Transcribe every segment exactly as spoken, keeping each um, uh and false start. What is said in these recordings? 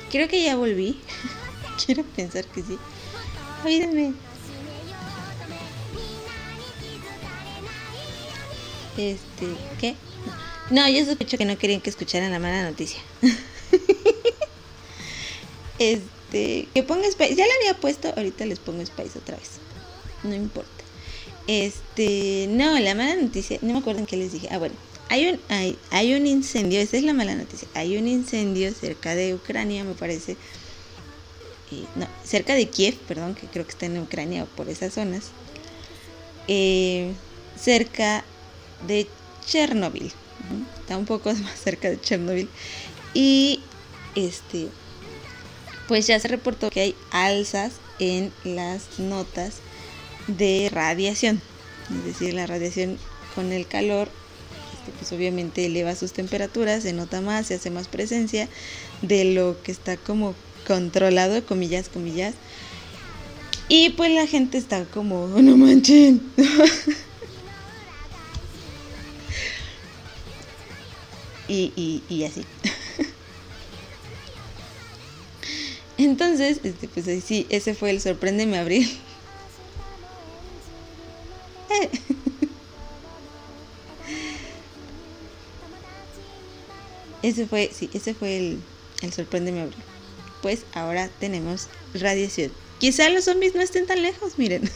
Creo que ya volví. Quiero pensar que sí. Ayúdenme. Este, ¿qué? No, yo sospecho que no querían que escucharan la mala noticia. Este, que ponga Spice. Ya la había puesto, ahorita les pongo Spice otra vez. No importa. Este, no, la mala noticia, no me acuerdo en qué les dije. Ah, bueno, hay un, hay, hay un incendio, esa es la mala noticia. Hay un incendio cerca de Ucrania, me parece. Eh, no, cerca de Kiev, perdón, que creo que está en Ucrania o por esas zonas. Eh, cerca de Chernobyl. Está un poco más cerca de Chernobyl. Y este, pues ya se reportó que hay alzas en las notas de radiación, es decir, la radiación con el calor, este, pues obviamente eleva sus temperaturas, se nota más, se hace más presencia de lo que está como controlado, comillas, comillas, y pues la gente está como, oh, no manchen. y, y, y así. Entonces, este, pues ahí sí, ese fue el Sorpréndeme Abril. Ese fue, sí, ese fue el, el Sorpréndeme Abril. Pues ahora tenemos radiación. Quizá los zombies no estén tan lejos, miren.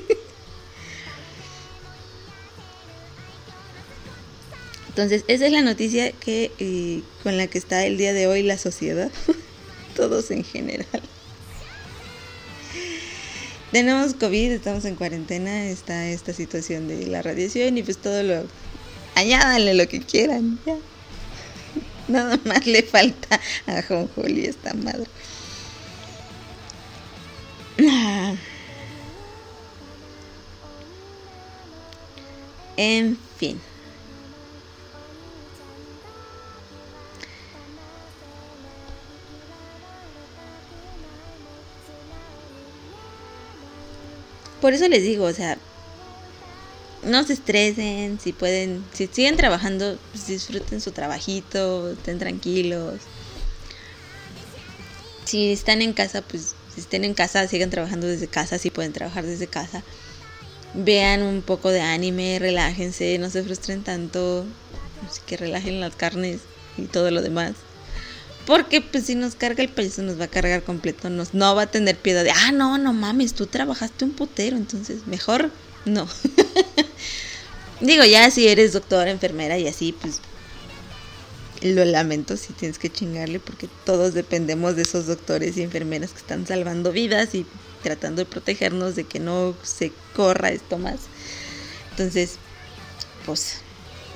Entonces, esa es la noticia que eh, con la que está el día de hoy la sociedad. Todos en general. Tenemos COVID, estamos en cuarentena, está esta situación de la radiación y pues todo lo... Añádanle lo que quieran, ya. Nada más le falta a Jonjoli esta madre. Ah. En fin. Por eso les digo, o sea, no se estresen, si pueden, si siguen trabajando, pues disfruten su trabajito, estén tranquilos. Si están en casa, pues si estén en casa, sigan trabajando desde casa, si pueden trabajar desde casa. Vean un poco de anime, relájense, no se frustren tanto, así que relajen las carnes y todo lo demás. Porque pues si nos carga el payaso nos va a cargar completo, nos, no va a tener piedad de, ah, no, no mames, tú trabajaste un putero, entonces mejor no. Digo, ya si eres doctora, enfermera y así, pues lo lamento si tienes que chingarle, porque todos dependemos de esos doctores y enfermeras que están salvando vidas y tratando de protegernos de que no se corra esto más. Entonces, pues